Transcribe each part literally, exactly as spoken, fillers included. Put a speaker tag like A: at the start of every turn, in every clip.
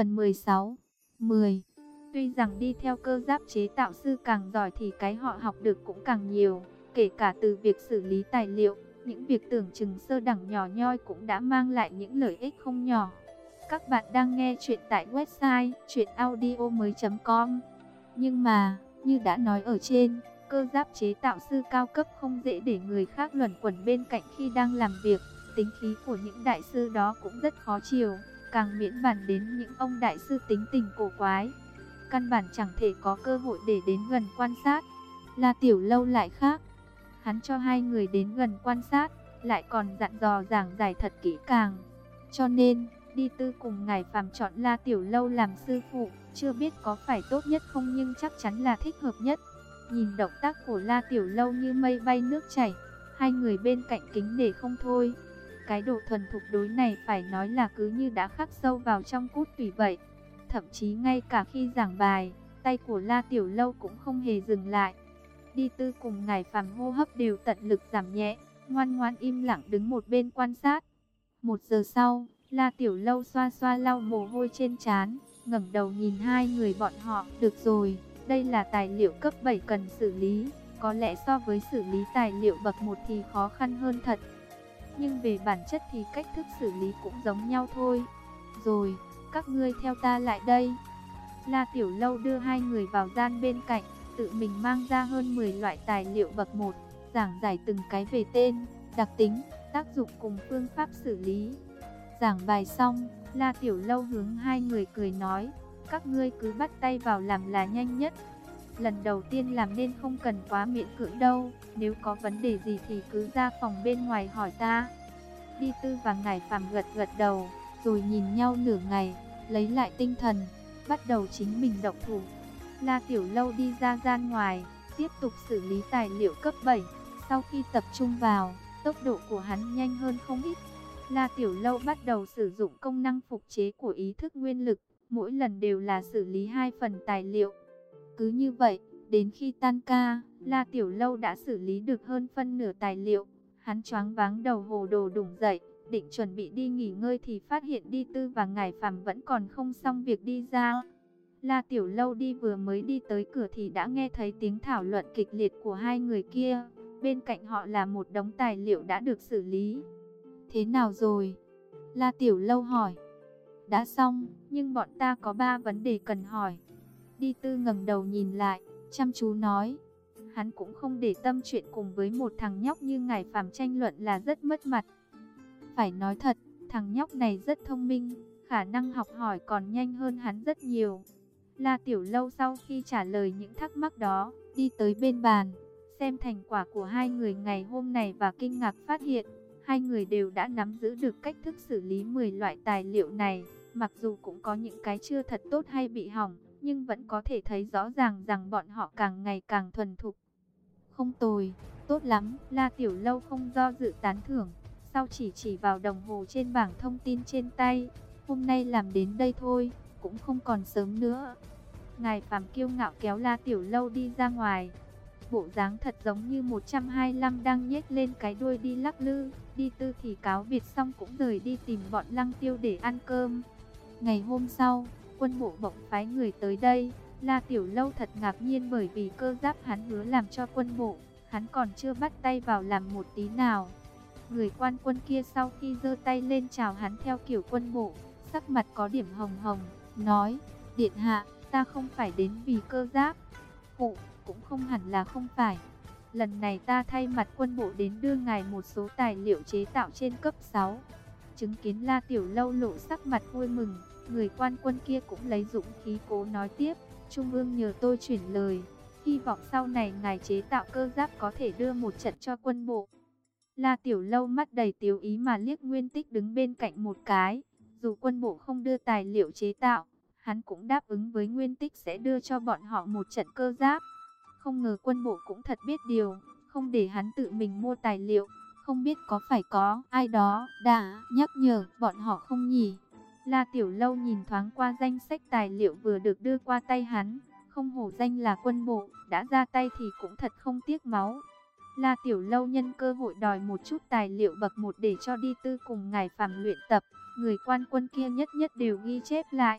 A: Phần mười sáu. mười. Tuy rằng đi theo cơ giáp chế tạo sư càng giỏi thì cái họ học được cũng càng nhiều, kể cả từ việc xử lý tài liệu, những việc tưởng chừng sơ đẳng nhỏ nhoi cũng đã mang lại những lợi ích không nhỏ. Các bạn đang nghe chuyện tại website truyện audio mới chấm com. Nhưng mà, như đã nói ở trên, cơ giáp chế tạo sư cao cấp không dễ để người khác luẩn quẩn bên cạnh khi đang làm việc. Tính khí của những đại sư đó cũng rất khó chiều, càng miễn bàn đến những ông đại sư tính tình cổ quái. Căn bản chẳng thể có cơ hội để đến gần quan sát. La Tiểu Lâu lại khác. Hắn cho hai người đến gần quan sát, lại còn dặn dò giảng giải thật kỹ càng. Cho nên, Đi Tư cùng Ngải Phàm chọn La Tiểu Lâu làm sư phụ, chưa biết có phải tốt nhất không nhưng chắc chắn là thích hợp nhất. Nhìn động tác của La Tiểu Lâu như mây bay nước chảy, hai người bên cạnh kính nể không thôi. Cái độ thuần thục đối này phải nói là cứ như đã khắc sâu vào trong cốt tủy vậy. Thậm chí ngay cả khi giảng bài, tay của La Tiểu Lâu cũng không hề dừng lại. Đi Tư cùng Ngải Phàm hô hấp đều tận lực giảm nhẹ, ngoan ngoãn im lặng đứng một bên quan sát. Một giờ sau, La Tiểu Lâu xoa xoa lau mồ hôi trên trán, ngẩng đầu nhìn hai người bọn họ. Được rồi, đây là tài liệu cấp bảy cần xử lý, có lẽ so với xử lý tài liệu bậc một thì khó khăn hơn thật. Nhưng về bản chất thì cách thức xử lý cũng giống nhau thôi. Rồi, các ngươi theo ta lại đây. La Tiểu Lâu đưa hai người vào gian bên cạnh, tự mình mang ra hơn mười loại tài liệu bậc một, giảng giải từng cái về tên, đặc tính, tác dụng cùng phương pháp xử lý. Giảng bài xong, La Tiểu Lâu hướng hai người cười nói, các ngươi cứ bắt tay vào làm là nhanh nhất. Lần đầu tiên làm nên không cần quá miễn cưỡng đâu, nếu có vấn đề gì thì cứ ra phòng bên ngoài hỏi ta. Đi Tư và Ngải Phàm gật gật đầu, rồi nhìn nhau nửa ngày, lấy lại tinh thần, bắt đầu chính mình động thủ. La Tiểu Lâu đi ra gian ngoài, tiếp tục xử lý tài liệu cấp bảy. Sau khi tập trung vào, tốc độ của hắn nhanh hơn không ít. La Tiểu Lâu bắt đầu sử dụng công năng phục chế của ý thức nguyên lực, mỗi lần đều là xử lý hai phần tài liệu. Cứ như vậy, đến khi tan ca, La Tiểu Lâu đã xử lý được hơn phân nửa tài liệu. Hắn choáng váng đầu hồ đồ đủng dậy, định chuẩn bị đi nghỉ ngơi thì phát hiện Đi Tư và Ngải Phàm vẫn còn không xong việc đi ra. La Tiểu Lâu đi vừa mới đi tới cửa thì đã nghe thấy tiếng thảo luận kịch liệt của hai người kia. Bên cạnh họ là một đống tài liệu đã được xử lý. Thế nào rồi? La Tiểu Lâu hỏi. Đã xong, nhưng bọn ta có ba vấn đề cần hỏi. Đi Tư ngẩng đầu nhìn lại, chăm chú nói. Hắn cũng không để tâm chuyện cùng với một thằng nhóc như Ngải Phàm tranh luận là rất mất mặt. Phải nói thật, thằng nhóc này rất thông minh, khả năng học hỏi còn nhanh hơn hắn rất nhiều. La Tiểu Lâu sau khi trả lời những thắc mắc đó, đi tới bên bàn, xem thành quả của hai người ngày hôm nay và kinh ngạc phát hiện, hai người đều đã nắm giữ được cách thức xử lý mười loại tài liệu này. Mặc dù cũng có những cái chưa thật tốt hay bị hỏng, nhưng vẫn có thể thấy rõ ràng rằng bọn họ càng ngày càng thuần thục. Không tồi, tốt lắm, La Tiểu Lâu không do dự tán thưởng, sau chỉ chỉ vào đồng hồ trên bảng thông tin trên tay. Hôm nay làm đến đây thôi, cũng không còn sớm nữa. Ngải Phàm kiêu ngạo kéo La Tiểu Lâu đi ra ngoài. Bộ dáng thật giống như một trăm hai mươi lăm đang nhếch lên cái đuôi đi lắc lư. Đi Tư thì cáo biệt xong cũng rời đi tìm bọn Lăng Tiêu để ăn cơm. Ngày hôm sau, quân bộ bỗng phái người tới đây. La Tiểu Lâu thật ngạc nhiên bởi vì cơ giáp hắn hứa làm cho quân bộ, hắn còn chưa bắt tay vào làm một tí nào. Người quan quân kia sau khi giơ tay lên chào hắn theo kiểu quân bộ, sắc mặt có điểm hồng hồng, nói, điện hạ, ta không phải đến vì cơ giáp. Phụ, cũng không hẳn là không phải. Lần này ta thay mặt quân bộ đến đưa ngài một số tài liệu chế tạo trên cấp sáu. Chứng kiến La Tiểu Lâu lộ sắc mặt vui mừng, người quan quân kia cũng lấy dũng khí cố nói tiếp, Trung ương nhờ tôi chuyển lời, hy vọng sau này ngài chế tạo cơ giáp có thể đưa một trận cho quân bộ. La Tiểu Lâu mắt đầy tiếu ý mà liếc Nguyên Tích đứng bên cạnh một cái, dù quân bộ không đưa tài liệu chế tạo, hắn cũng đáp ứng với Nguyên Tích sẽ đưa cho bọn họ một trận cơ giáp. Không ngờ quân bộ cũng thật biết điều, không để hắn tự mình mua tài liệu. Không biết có phải có ai đó đã nhắc nhở bọn họ không nhỉ? La Tiểu Lâu nhìn thoáng qua danh sách tài liệu vừa được đưa qua tay hắn, không hổ danh là quân bộ, đã ra tay thì cũng thật không tiếc máu. La Tiểu Lâu nhân cơ hội đòi một chút tài liệu bậc một để cho Đi Tư cùng Ngải Phàm luyện tập, người quan quân kia nhất nhất đều ghi chép lại.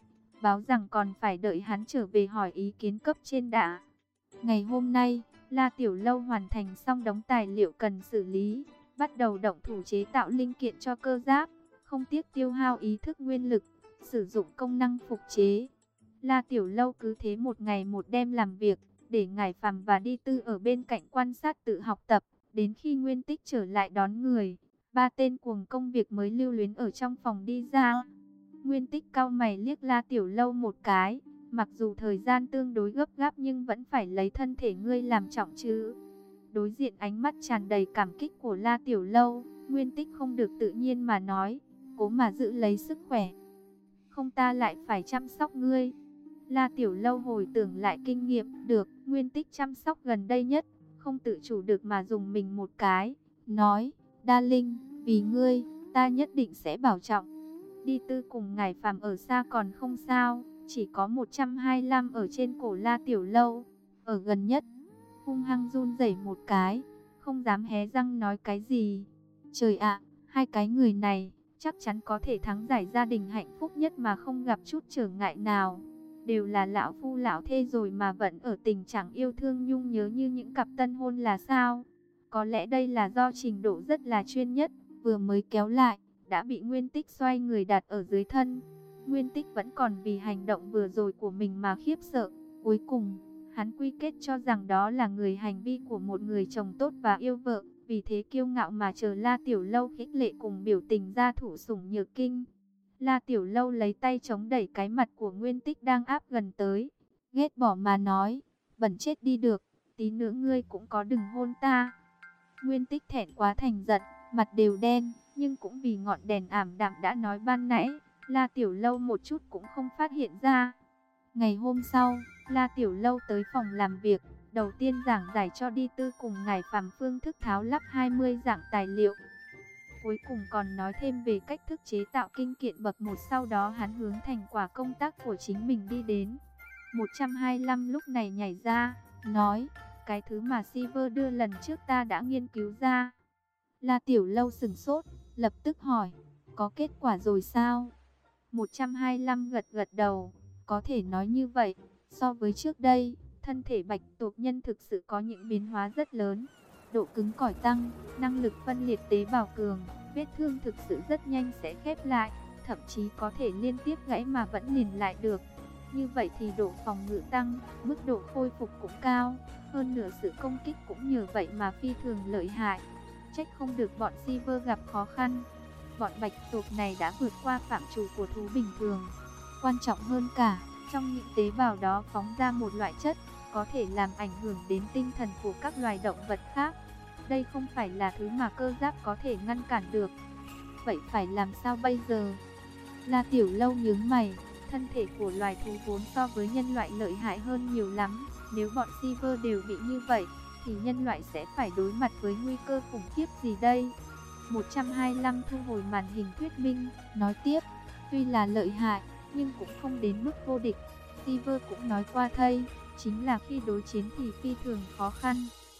A: báo rằng còn phải đợi hắn trở về hỏi ý kiến cấp trên đã. Ngày hôm nay, La Tiểu Lâu hoàn thành xong đống tài liệu cần xử lý, bắt đầu động thủ chế tạo linh kiện cho cơ giáp, không tiếc tiêu hao ý thức nguyên lực, sử dụng công năng phục chế. La Tiểu Lâu cứ thế một ngày một đêm làm việc, để Ngải Phàm và Đi Tư ở bên cạnh quan sát tự học tập, đến khi Nguyên Tích trở lại đón người, ba tên cuồng công việc mới lưu luyến ở trong phòng đi ra. Nguyên Tích cau mày liếc La Tiểu Lâu một cái, mặc dù thời gian tương đối gấp gáp nhưng vẫn phải lấy thân thể ngươi làm trọng chứ. Đối diện ánh mắt tràn đầy cảm kích của La Tiểu Lâu, Nguyên Tích không được tự nhiên mà nói, cố mà giữ lấy sức khỏe. Không ta lại phải chăm sóc ngươi. La Tiểu Lâu hồi tưởng lại kinh nghiệm được Nguyên Tích chăm sóc gần đây nhất, không tự chủ được mà dùng mình một cái, nói, Đa Linh, vì ngươi, ta nhất định sẽ bảo trọng. Đi Tư cùng Ngải Phàm ở xa còn không sao, chỉ có một trăm hai mươi lăm ở trên cổ La Tiểu Lâu, ở gần nhất, hung hăng run rẩy một cái, không dám hé răng nói cái gì. Trời ạ, hai cái người này, chắc chắn có thể thắng giải gia đình hạnh phúc nhất mà không gặp chút trở ngại nào. Đều là lão phu lão thê rồi mà vẫn ở tình trạng yêu thương nhung nhớ như những cặp tân hôn là sao? Có lẽ đây là do trình độ rất là chuyên nhất, vừa mới kéo lại, đã bị Nguyên Tích xoay người đặt ở dưới thân. Nguyên Tích vẫn còn vì hành động vừa rồi của mình mà khiếp sợ. Cuối cùng, hắn quy kết cho rằng đó là người hành vi của một người chồng tốt và yêu vợ. Vì thế kiêu ngạo mà chờ La Tiểu Lâu khích lệ cùng biểu tình ra thủ sủng nhược kinh. La Tiểu Lâu lấy tay chống đẩy cái mặt của Nguyên Tích đang áp gần tới, ghét bỏ mà nói, bẩn chết đi được, tí nữa ngươi cũng có đừng hôn ta. Nguyên Tích thẹn quá thành giận, mặt đều đen, nhưng cũng vì ngọn đèn ảm đạm đã nói ban nãy, La Tiểu Lâu một chút cũng không phát hiện ra. Ngày hôm sau, La Tiểu Lâu tới phòng làm việc, đầu tiên giảng giải cho Đi Tư cùng Ngải Phàm phương thức tháo lắp hai mươi dạng tài liệu. Cuối cùng còn nói thêm về cách thức chế tạo kinh kiện bậc một, sau đó hắn hướng thành quả công tác của chính mình đi đến. một trăm hai mươi lăm lúc này nhảy ra, nói, cái thứ mà Silver đưa lần trước ta đã nghiên cứu ra. La Tiểu Lâu sửng sốt, lập tức hỏi, có kết quả rồi sao? một trăm hai mươi lăm gật gật đầu, có thể nói như vậy, so với trước đây, thân thể bạch tuộc nhân thực sự có những biến hóa rất lớn. Độ cứng cỏi tăng, năng lực phân liệt tế bào cường, vết thương thực sự rất nhanh sẽ khép lại, thậm chí có thể liên tiếp gãy mà vẫn liền lại được. Như vậy thì độ phòng ngự tăng, mức độ khôi phục cũng cao, hơn nữa sự công kích cũng nhờ vậy mà phi thường lợi hại. Trách không được bọn Silver gặp khó khăn. Bọn bạch tuộc này đã vượt qua phạm trù của thú bình thường. Quan trọng hơn cả, trong những tế bào đó phóng ra một loại chất, có thể làm ảnh hưởng đến tinh thần của các loài động vật khác. Đây không phải là thứ mà cơ giáp có thể ngăn cản được. Vậy phải làm sao bây giờ? La Tiểu Lâu nhướng mày, thân thể của loài thú vốn so với nhân loại lợi hại hơn nhiều lắm. Nếu bọn Silver đều bị như vậy, thì nhân loại sẽ phải đối mặt với nguy cơ khủng khiếp gì đây? một trăm hai mươi lăm thu hồi màn hình thuyết minh, nói tiếp, tuy là lợi hại, nhưng cũng không đến mức vô địch. Silver cũng nói qua thây, chính là khi đối chiến thì phi thường khó khăn.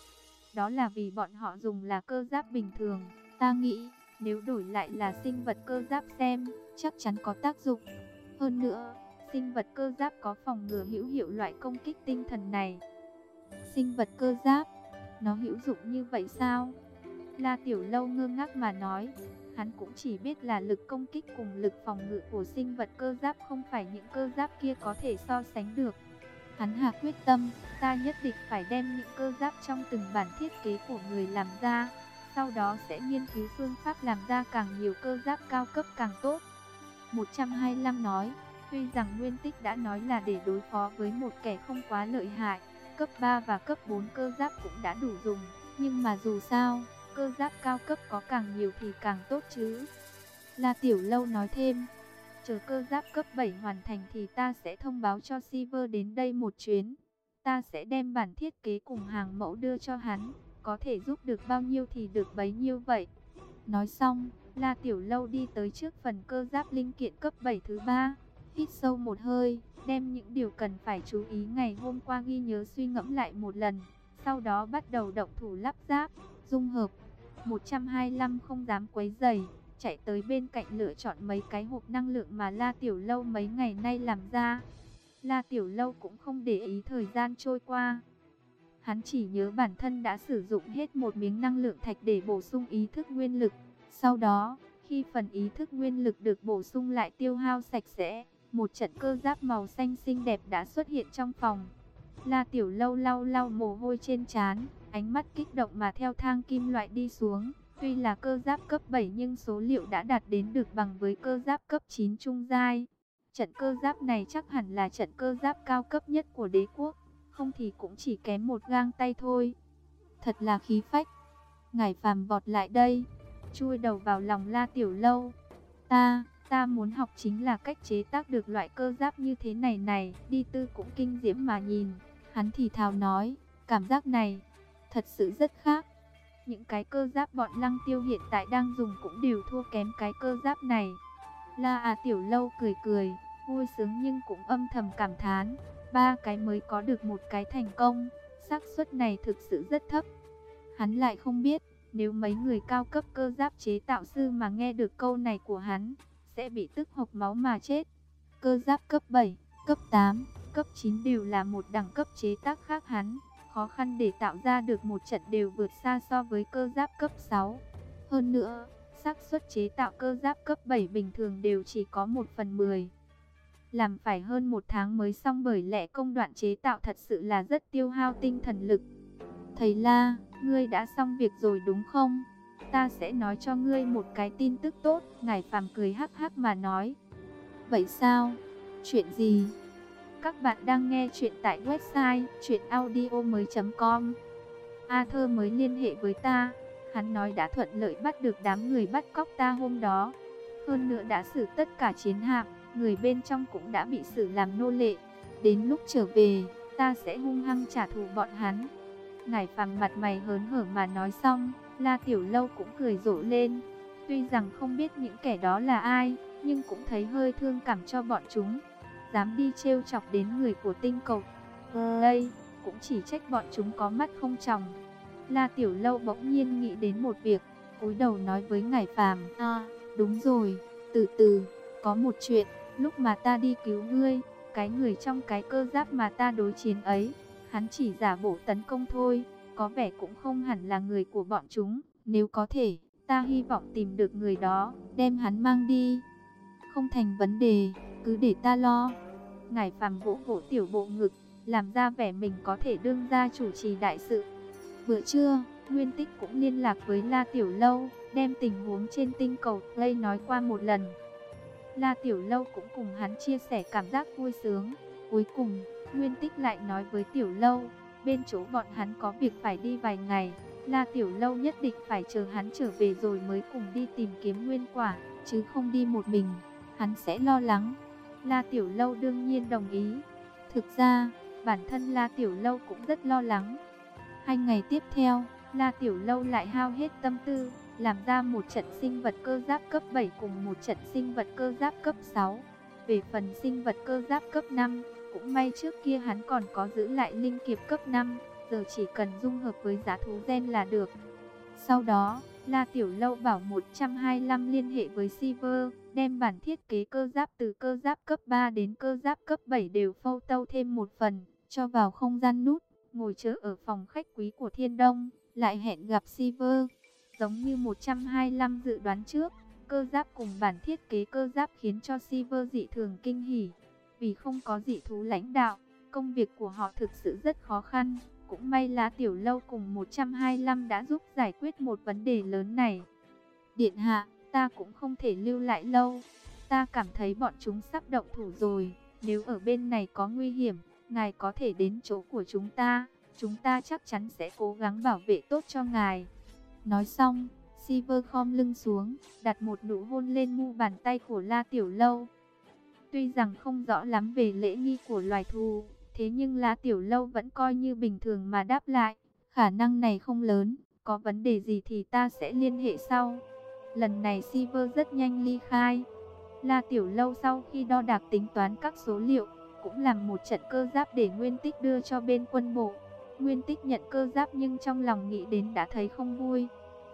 A: Đó là vì bọn họ dùng là cơ giáp bình thường. Ta nghĩ, nếu đổi lại là sinh vật cơ giáp xem, chắc chắn có tác dụng. Hơn nữa, sinh vật cơ giáp có phòng ngừa hữu hiệu loại công kích tinh thần này. Sinh vật cơ giáp, nó hữu dụng như vậy sao? La Tiểu Lâu ngơ ngác mà nói, hắn cũng chỉ biết là lực công kích cùng lực phòng ngự của sinh vật cơ giáp không phải những cơ giáp kia có thể so sánh được. Hắn hạ quyết tâm, ta nhất định phải đem những cơ giáp trong từng bản thiết kế của người làm ra, sau đó sẽ nghiên cứu phương pháp làm ra càng nhiều cơ giáp cao cấp càng tốt. một trăm hai mươi lăm nói, tuy rằng Nguyên Tích đã nói là để đối phó với một kẻ không quá lợi hại, cấp ba và cấp bốn cơ giáp cũng đã đủ dùng, nhưng mà dù sao, cơ giáp cao cấp có càng nhiều thì càng tốt chứ. La Tiểu Lâu nói thêm, chờ cơ giáp cấp bảy hoàn thành thì ta sẽ thông báo cho Silver đến đây một chuyến. Ta sẽ đem bản thiết kế cùng hàng mẫu đưa cho hắn, có thể giúp được bao nhiêu thì được bấy nhiêu vậy. Nói xong, La Tiểu Lâu đi tới trước phần cơ giáp linh kiện cấp bảy thứ ba, hít sâu một hơi, đem những điều cần phải chú ý ngày hôm qua ghi nhớ suy ngẫm lại một lần, sau đó bắt đầu động thủ lắp ráp, dung hợp. một trăm hai mươi lăm không dám quấy rầy, chạy tới bên cạnh lựa chọn mấy cái hộp năng lượng mà La Tiểu Lâu mấy ngày nay làm ra. La Tiểu Lâu cũng không để ý thời gian trôi qua. Hắn chỉ nhớ bản thân đã sử dụng hết một miếng năng lượng thạch để bổ sung ý thức nguyên lực. Sau đó, khi phần ý thức nguyên lực được bổ sung lại tiêu hao sạch sẽ, một trận cơ giáp màu xanh xinh đẹp đã xuất hiện trong phòng. La Tiểu Lâu lau lau mồ hôi trên trán, ánh mắt kích động mà theo thang kim loại đi xuống. Tuy là cơ giáp cấp bảy nhưng số liệu đã đạt đến được bằng với cơ giáp cấp chín trung giai. Trận cơ giáp này chắc hẳn là trận cơ giáp cao cấp nhất của đế quốc, không thì cũng chỉ kém một gang tay thôi. Thật là khí phách. Ngải Phàm vọt lại đây, chui đầu vào lòng La Tiểu Lâu. Ta, ta muốn học chính là cách chế tác được loại cơ giáp như thế này này. Đi Tư cũng kinh diễm mà nhìn, hắn thì thào nói, cảm giác này thật sự rất khác. Những cái cơ giáp bọn Lăng Tiêu hiện tại đang dùng cũng đều thua kém cái cơ giáp này. La à Tiểu Lâu cười cười, vui sướng nhưng cũng âm thầm cảm thán, ba cái mới có được một cái thành công, xác suất này thực sự rất thấp. Hắn lại không biết, nếu mấy người cao cấp cơ giáp chế tạo sư mà nghe được câu này của hắn, sẽ bị tức hộc máu mà chết. Cơ giáp cấp bảy, cấp tám, cấp chín đều là một đẳng cấp chế tác khác hắn. Khó khăn để tạo ra được một trận đều vượt xa so với cơ giáp cấp sáu. Hơn nữa, xác suất chế tạo cơ giáp cấp bảy bình thường đều chỉ có một phần mười. Làm phải hơn một tháng mới xong bởi lẽ công đoạn chế tạo thật sự là rất tiêu hao tinh thần lực. Thầy La, ngươi đã xong việc rồi đúng không? Ta sẽ nói cho ngươi một cái tin tức tốt. Ngải Phàm cười hắc hắc mà nói. Vậy sao? Chuyện gì? Các bạn đang nghe chuyện tại website truyện audio mới chấm com. Arthur mới liên hệ với ta. Hắn nói đã thuận lợi bắt được đám người bắt cóc ta hôm đó. Hơn nữa đã xử tất cả chiến hạm. Người bên trong cũng đã bị xử làm nô lệ. Đến lúc trở về, ta sẽ hung hăng trả thù bọn hắn. Ngải Phàm mặt mày hớn hở mà nói xong, La Tiểu Lâu cũng cười rộ lên. Tuy rằng không biết những kẻ đó là ai, nhưng cũng thấy hơi thương cảm cho bọn chúng. Dám đi trêu chọc đến người của tinh cầu. Đây, cũng chỉ trách bọn chúng có mắt không tròng. La Tiểu Lâu bỗng nhiên nghĩ đến một việc, cúi đầu nói với Ngải Phàm, à, đúng rồi, từ từ, có một chuyện, lúc mà ta đi cứu ngươi, cái người trong cái cơ giáp mà ta đối chiến ấy, hắn chỉ giả bộ tấn công thôi, có vẻ cũng không hẳn là người của bọn chúng. Nếu có thể, ta hy vọng tìm được người đó, đem hắn mang đi. Không thành vấn đề, cứ để ta lo. Ngải Phàm vỗ vỗ tiểu bộ ngực, làm ra vẻ mình có thể đương ra chủ trì đại sự. Bữa trưa, Nguyên Tích cũng liên lạc với La Tiểu Lâu, đem tình huống trên tinh cầu Play nói qua một lần. La Tiểu Lâu cũng cùng hắn chia sẻ cảm giác vui sướng. Cuối cùng, Nguyên Tích lại nói với Tiểu Lâu, bên chỗ bọn hắn có việc phải đi vài ngày. La Tiểu Lâu nhất định phải chờ hắn trở về rồi mới cùng đi tìm kiếm nguyên quả, chứ không đi một mình, hắn sẽ lo lắng. La Tiểu Lâu đương nhiên đồng ý. Thực ra, bản thân La Tiểu Lâu cũng rất lo lắng. Hai ngày tiếp theo, La Tiểu Lâu lại hao hết tâm tư, làm ra một trận sinh vật cơ giáp cấp bảy cùng một trận sinh vật cơ giáp cấp sáu. Về phần sinh vật cơ giáp cấp năm, cũng may trước kia hắn còn có giữ lại linh kiệp cấp năm, giờ chỉ cần dung hợp với giá thú gen là được. Sau đó, La Tiểu Lâu bảo một trăm hai mươi lăm liên hệ với Silver, đem bản thiết kế cơ giáp từ cơ giáp cấp ba đến cơ giáp cấp bảy đều photo thêm một phần, cho vào không gian nút, ngồi chờ ở phòng khách quý của Thiên Đông, lại hẹn gặp Silver. Giống như một trăm hai mươi lăm dự đoán trước, cơ giáp cùng bản thiết kế cơ giáp khiến cho Silver dị thường kinh hỉ. Vì không có dị thú lãnh đạo, công việc của họ thực sự rất khó khăn. Cũng may La Tiểu Lâu cùng một trăm hai mươi lăm đã giúp giải quyết một vấn đề lớn này. Điện hạ, ta cũng không thể lưu lại lâu. Ta cảm thấy bọn chúng sắp động thủ rồi. Nếu ở bên này có nguy hiểm, ngài có thể đến chỗ của chúng ta. Chúng ta chắc chắn sẽ cố gắng bảo vệ tốt cho ngài. Nói xong, Silver khom lưng xuống, đặt một nụ hôn lên mu bàn tay của La Tiểu Lâu. Tuy rằng không rõ lắm về lễ nghi của loài thú, thế nhưng La Tiểu Lâu vẫn coi như bình thường mà đáp lại. Khả năng này không lớn, có vấn đề gì thì ta sẽ liên hệ sau. Lần này Silver rất nhanh ly khai. La Tiểu Lâu sau khi đo đạc tính toán các số liệu, cũng làm một trận cơ giáp để Nguyên Tích đưa cho bên quân bộ. Nguyên Tích nhận cơ giáp nhưng trong lòng nghĩ đến đã thấy không vui.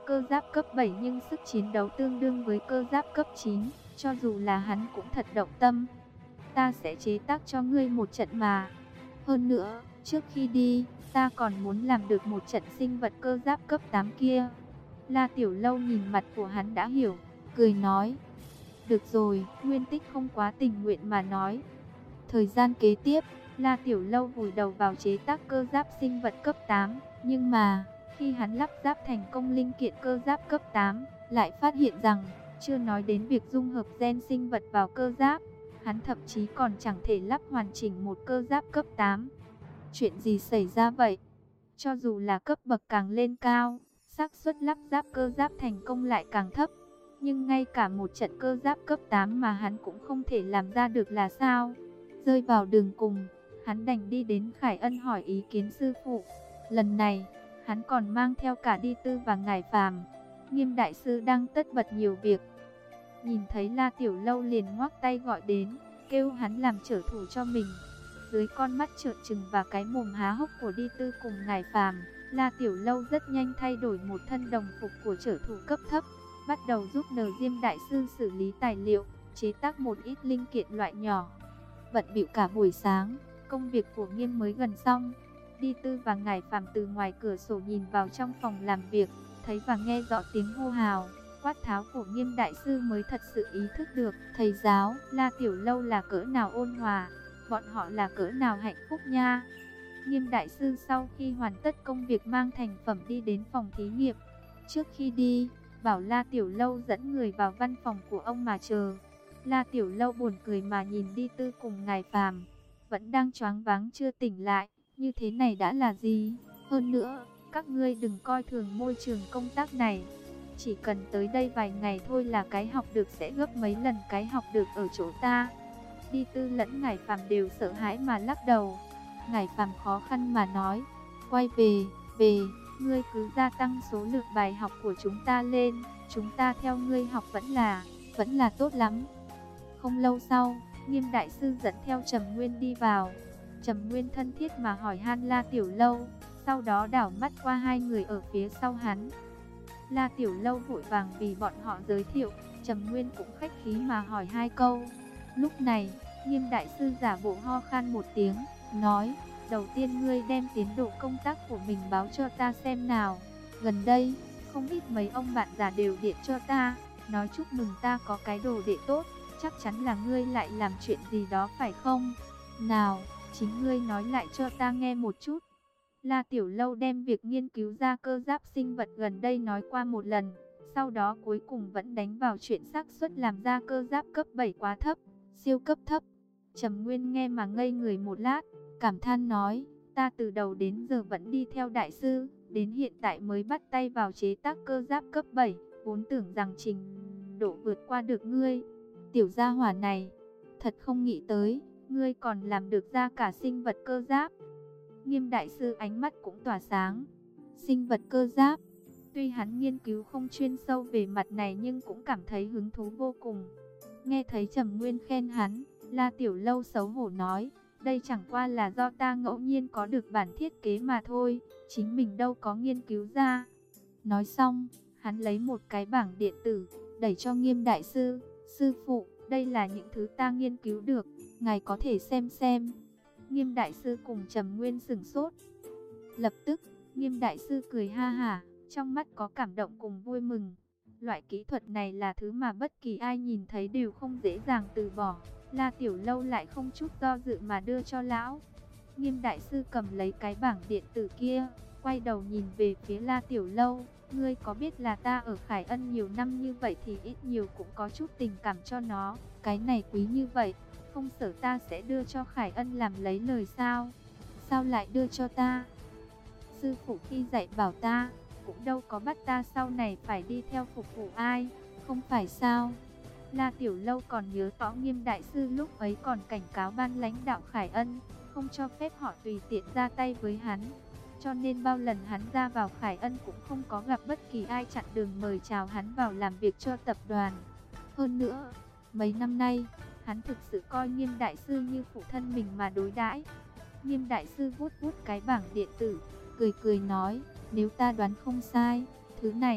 A: cơ giáp cấp bảy nhưng sức chiến đấu tương đương với cơ giáp cấp chín, cho dù là hắn cũng thật động tâm. Ta sẽ chế tác cho ngươi một trận mà. Hơn nữa, trước khi đi, ta còn muốn làm được một trận sinh vật cơ giáp cấp tám kia. La Tiểu Lâu nhìn mặt của hắn đã hiểu, cười nói. Được rồi, Nguyên Tích không quá tình nguyện mà nói. Thời gian kế tiếp, La Tiểu Lâu vùi đầu vào chế tác cơ giáp sinh vật cấp tám. Nhưng mà, khi hắn lắp ráp thành công linh kiện cơ giáp cấp tám, lại phát hiện rằng, chưa nói đến việc dung hợp gen sinh vật vào cơ giáp, hắn thậm chí còn chẳng thể lắp hoàn chỉnh một cơ giáp cấp tám. Chuyện gì xảy ra vậy? Cho dù là cấp bậc càng lên cao, xác suất lắp ráp cơ giáp thành công lại càng thấp. Nhưng ngay cả một trận cơ giáp cấp tám mà hắn cũng không thể làm ra được là sao? Rơi vào đường cùng, hắn đành đi đến Khải Ân hỏi ý kiến sư phụ. Lần này, hắn còn mang theo cả Đi Tư và Ngải Phàm. Nghiêm đại sư đang tất bật nhiều việc. Nhìn thấy La Tiểu Lâu liền ngoắc tay gọi đến, kêu hắn làm trở thủ cho mình. Dưới con mắt trợn trừng và cái mồm há hốc của Đi Tư cùng Ngải Phàm, La Tiểu Lâu rất nhanh thay đổi một thân đồng phục của trở thủ cấp thấp, bắt đầu giúp Nờ Diêm đại sư xử lý tài liệu, chế tác một ít linh kiện loại nhỏ. Bận bịu cả buổi sáng, công việc của Nghiêm mới gần xong. Đi Tư và Ngải Phàm từ ngoài cửa sổ nhìn vào trong phòng làm việc, thấy và nghe rõ tiếng hô hào, quát tháo của Nghiêm đại sư mới thật sự ý thức được thầy giáo La Tiểu Lâu là cỡ nào ôn hòa, bọn họ là cỡ nào hạnh phúc nha. Nghiêm đại sư sau khi hoàn tất công việc mang thành phẩm đi đến phòng thí nghiệm. Trước khi đi, bảo La Tiểu Lâu dẫn người vào văn phòng của ông mà chờ. La Tiểu Lâu buồn cười mà nhìn Đi Tư cùng Ngải Phàm, vẫn đang choáng váng chưa tỉnh lại. Như thế này đã là gì? Hơn nữa, các ngươi đừng coi thường môi trường công tác này. Chỉ cần tới đây vài ngày thôi là cái học được sẽ gấp mấy lần cái học được ở chỗ ta. Đi Tư lẫn Ngải Phàm đều sợ hãi mà lắc đầu. Ngải Phàm khó khăn mà nói, quay về, về, ngươi cứ gia tăng số lượng bài học của chúng ta lên, chúng ta theo ngươi học vẫn là, vẫn là tốt lắm. Không lâu sau, Nghiêm đại sư dẫn theo Trầm Nguyên đi vào. Trầm Nguyên thân thiết mà hỏi han La Tiểu Lâu, sau đó đảo mắt qua hai người ở phía sau hắn. La Tiểu Lâu vội vàng vì bọn họ giới thiệu, Trầm Nguyên cũng khách khí mà hỏi hai câu. Lúc này, Nghiêm đại sư giả bộ ho khan một tiếng, nói, đầu tiên ngươi đem tiến độ công tác của mình báo cho ta xem nào. Gần đây, không ít mấy ông bạn già đều điện cho ta, nói chúc mừng ta có cái đồ đệ tốt, chắc chắn là ngươi lại làm chuyện gì đó phải không? Nào, chính ngươi nói lại cho ta nghe một chút. La Tiểu Lâu đem việc nghiên cứu ra cơ giáp sinh vật gần đây nói qua một lần, sau đó cuối cùng vẫn đánh vào chuyện xác suất làm ra cơ giáp cấp bảy quá thấp, siêu cấp thấp. Trầm Nguyên nghe mà ngây người một lát, cảm than nói, ta từ đầu đến giờ vẫn đi theo đại sư, đến hiện tại mới bắt tay vào chế tác cơ giáp cấp bảy, vốn tưởng rằng trình độ vượt qua được ngươi. Tiểu gia hỏa này, thật không nghĩ tới, ngươi còn làm được ra cả sinh vật cơ giáp. Nghiêm đại sư ánh mắt cũng tỏa sáng. Sinh vật cơ giáp, tuy hắn nghiên cứu không chuyên sâu về mặt này nhưng cũng cảm thấy hứng thú vô cùng. Nghe thấy Trầm Nguyên khen hắn, La Tiểu Lâu xấu hổ nói, đây chẳng qua là do ta ngẫu nhiên có được bản thiết kế mà thôi, chính mình đâu có nghiên cứu ra. Nói xong, hắn lấy một cái bảng điện tử, đẩy cho Nghiêm đại sư, sư phụ, đây là những thứ ta nghiên cứu được, ngài có thể xem xem. Nghiêm đại sư cùng Trầm Nguyên sửng sốt. Lập tức, Nghiêm đại sư cười ha hả, trong mắt có cảm động cùng vui mừng. Loại kỹ thuật này là thứ mà bất kỳ ai nhìn thấy đều không dễ dàng từ bỏ. La Tiểu Lâu lại không chút do dự mà đưa cho lão. Nghiêm đại sư cầm lấy cái bảng điện tử kia, quay đầu nhìn về phía La Tiểu Lâu. Ngươi có biết là ta ở Khải Ân nhiều năm như vậy thì ít nhiều cũng có chút tình cảm cho nó. Cái này quý như vậy, không sợ ta sẽ đưa cho Khải Ân làm lấy lời sao? Sao lại đưa cho ta? Sư phụ khi dạy bảo ta, cũng đâu có bắt ta sau này phải đi theo phục vụ ai, không phải sao? La Tiểu Lâu còn nhớ rõ Nghiêm đại sư lúc ấy còn cảnh cáo ban lãnh đạo Khải Ân, không cho phép họ tùy tiện ra tay với hắn. Cho nên bao lần hắn ra vào Khải Ân cũng không có gặp bất kỳ ai chặn đường mời chào hắn vào làm việc cho tập đoàn. Hơn nữa, mấy năm nay, hắn thực sự coi Nghiêm đại sư như phụ thân mình mà đối đãi. Nghiêm đại sư vuốt vuốt cái bảng điện tử, cười cười nói, nếu ta đoán không sai, thứ này,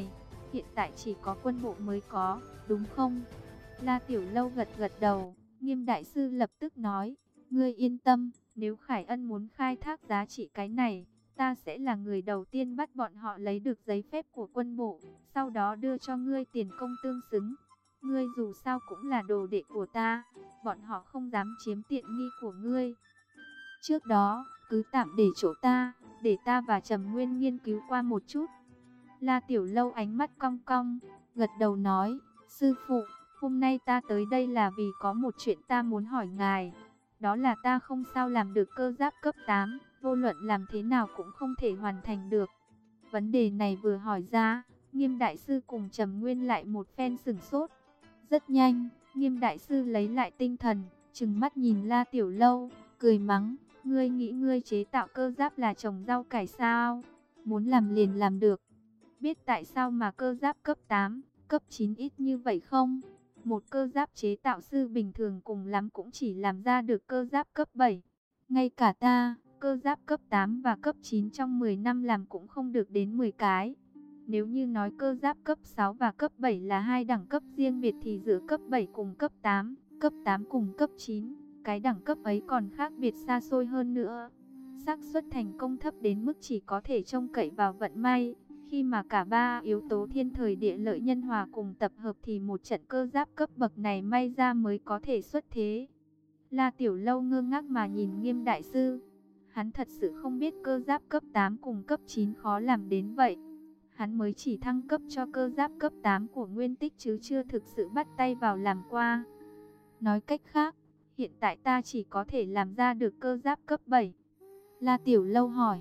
A: hiện tại chỉ có quân bộ mới có, đúng không? La Tiểu Lâu gật gật đầu, Nghiêm đại sư lập tức nói, ngươi yên tâm, nếu Khải Ân muốn khai thác giá trị cái này, ta sẽ là người đầu tiên bắt bọn họ lấy được giấy phép của quân bộ, sau đó đưa cho ngươi tiền công tương xứng. Ngươi dù sao cũng là đồ đệ của ta, bọn họ không dám chiếm tiện nghi của ngươi. Trước đó, cứ tạm để chỗ ta, để ta và Trầm Nguyên nghiên cứu qua một chút. La Tiểu Lâu ánh mắt cong cong, gật đầu nói, sư phụ, hôm nay ta tới đây là vì có một chuyện ta muốn hỏi ngài. Đó là ta không sao làm được cơ giáp cấp tám, vô luận làm thế nào cũng không thể hoàn thành được. Vấn đề này vừa hỏi ra, Nghiêm đại sư cùng Trầm Nguyên lại một phen sửng sốt. Rất nhanh, Nghiêm đại sư lấy lại tinh thần, trừng mắt nhìn La Tiểu Lâu, cười mắng, ngươi nghĩ ngươi chế tạo cơ giáp là trồng rau cải sao? Muốn làm liền làm được. Biết tại sao mà cơ giáp cấp tám, cấp chín ít như vậy không? Một cơ giáp chế tạo sư bình thường cùng lắm cũng chỉ làm ra được cơ giáp cấp bảy. Ngay cả ta, cơ giáp cấp tám và cấp chín trong mười năm làm cũng không được đến mười cái. Nếu như nói cơ giáp cấp sáu và cấp bảy là hai đẳng cấp riêng biệt thì giữa cấp bảy cùng cấp tám, cấp tám cùng cấp chín, cái đẳng cấp ấy còn khác biệt xa xôi hơn nữa. Xác suất thành công thấp đến mức chỉ có thể trông cậy vào vận may. Khi mà cả ba yếu tố thiên thời địa lợi nhân hòa cùng tập hợp thì một trận cơ giáp cấp bậc này may ra mới có thể xuất thế. La Tiểu Lâu ngơ ngác mà nhìn Nghiêm đại sư. Hắn thật sự không biết cơ giáp cấp tám cùng cấp chín khó làm đến vậy. Hắn mới chỉ thăng cấp cho cơ giáp cấp tám của Nguyên Tích chứ chưa thực sự bắt tay vào làm qua. Nói cách khác, hiện tại ta chỉ có thể làm ra được cơ giáp cấp bảy. La Tiểu Lâu hỏi.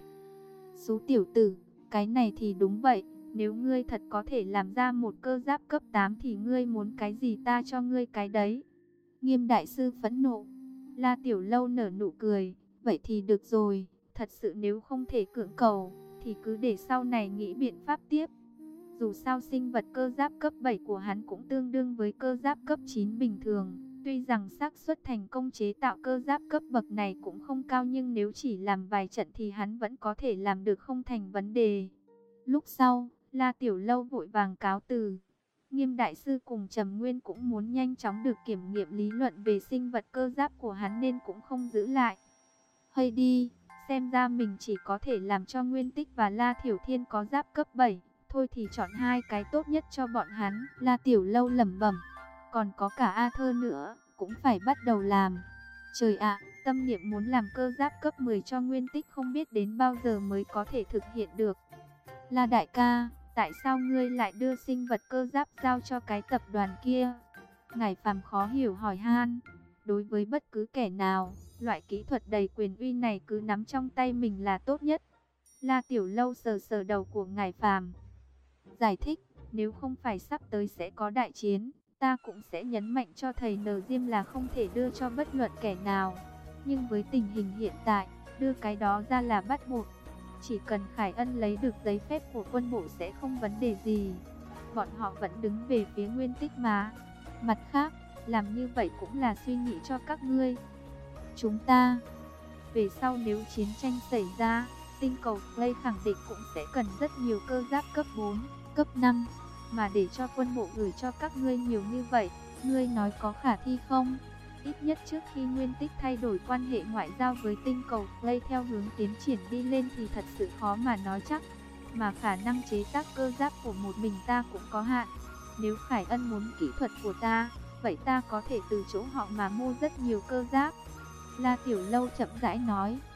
A: Sú tiểu tử, cái này thì đúng vậy. Nếu ngươi thật có thể làm ra một cơ giáp cấp tám thì ngươi muốn cái gì ta cho ngươi cái đấy. Nghiêm đại sư phẫn nộ. La Tiểu Lâu nở nụ cười. Vậy thì được rồi, thật sự nếu không thể cưỡng cầu, thì cứ để sau này nghĩ biện pháp tiếp. Dù sao sinh vật cơ giáp cấp bảy của hắn cũng tương đương với cơ giáp cấp chín bình thường. Tuy rằng xác suất thành công chế tạo cơ giáp cấp bậc này cũng không cao, nhưng nếu chỉ làm vài trận thì hắn vẫn có thể làm được không thành vấn đề. Lúc sau, La Tiểu Lâu vội vàng cáo từ. Nghiêm đại sư cùng Trầm Nguyên cũng muốn nhanh chóng được kiểm nghiệm lý luận về sinh vật cơ giáp của hắn nên cũng không giữ lại. Hay đi, xem ra mình chỉ có thể làm cho Nguyên Tích và La Thiểu Thiên có giáp cấp bảy. Thôi thì chọn hai cái tốt nhất cho bọn hắn. La Tiểu Lâu lẩm bẩm. Còn có cả A Thơ nữa, cũng phải bắt đầu làm. Trời ạ, tâm niệm muốn làm cơ giáp cấp mười cho Nguyên Tích không biết đến bao giờ mới có thể thực hiện được. La đại ca, tại sao ngươi lại đưa sinh vật cơ giáp giao cho cái tập đoàn kia? Ngải Phàm khó hiểu hỏi han. Đối với bất cứ kẻ nào, loại kỹ thuật đầy quyền uy này cứ nắm trong tay mình là tốt nhất. La Tiểu Lâu sờ sờ đầu của Ngải Phàm, giải thích, nếu không phải sắp tới sẽ có đại chiến, ta cũng sẽ nhấn mạnh cho thầy Nờ Diêm là không thể đưa cho bất luận kẻ nào. Nhưng với tình hình hiện tại, đưa cái đó ra là bắt buộc. Chỉ cần Khải Ân lấy được giấy phép của quân bộ sẽ không vấn đề gì. Bọn họ vẫn đứng về phía Nguyên Tích mà. Mặt khác, làm như vậy cũng là suy nghĩ cho các ngươi. Chúng ta, về sau nếu chiến tranh xảy ra, tinh cầu Play khẳng định cũng sẽ cần rất nhiều cơ giáp cấp bốn, cấp năm. Mà để cho quân bộ gửi cho các ngươi nhiều như vậy, ngươi nói có khả thi không? Ít nhất trước khi Nguyên Tích thay đổi quan hệ ngoại giao với tinh cầu Play theo hướng tiến triển đi lên thì thật sự khó mà nói chắc. Mà khả năng chế tác cơ giáp của một mình ta cũng có hạn. Nếu Khải Ân muốn kỹ thuật của ta, vậy ta có thể từ chỗ họ mà mua rất nhiều cơ giáp. La Tiểu Lâu chậm rãi nói.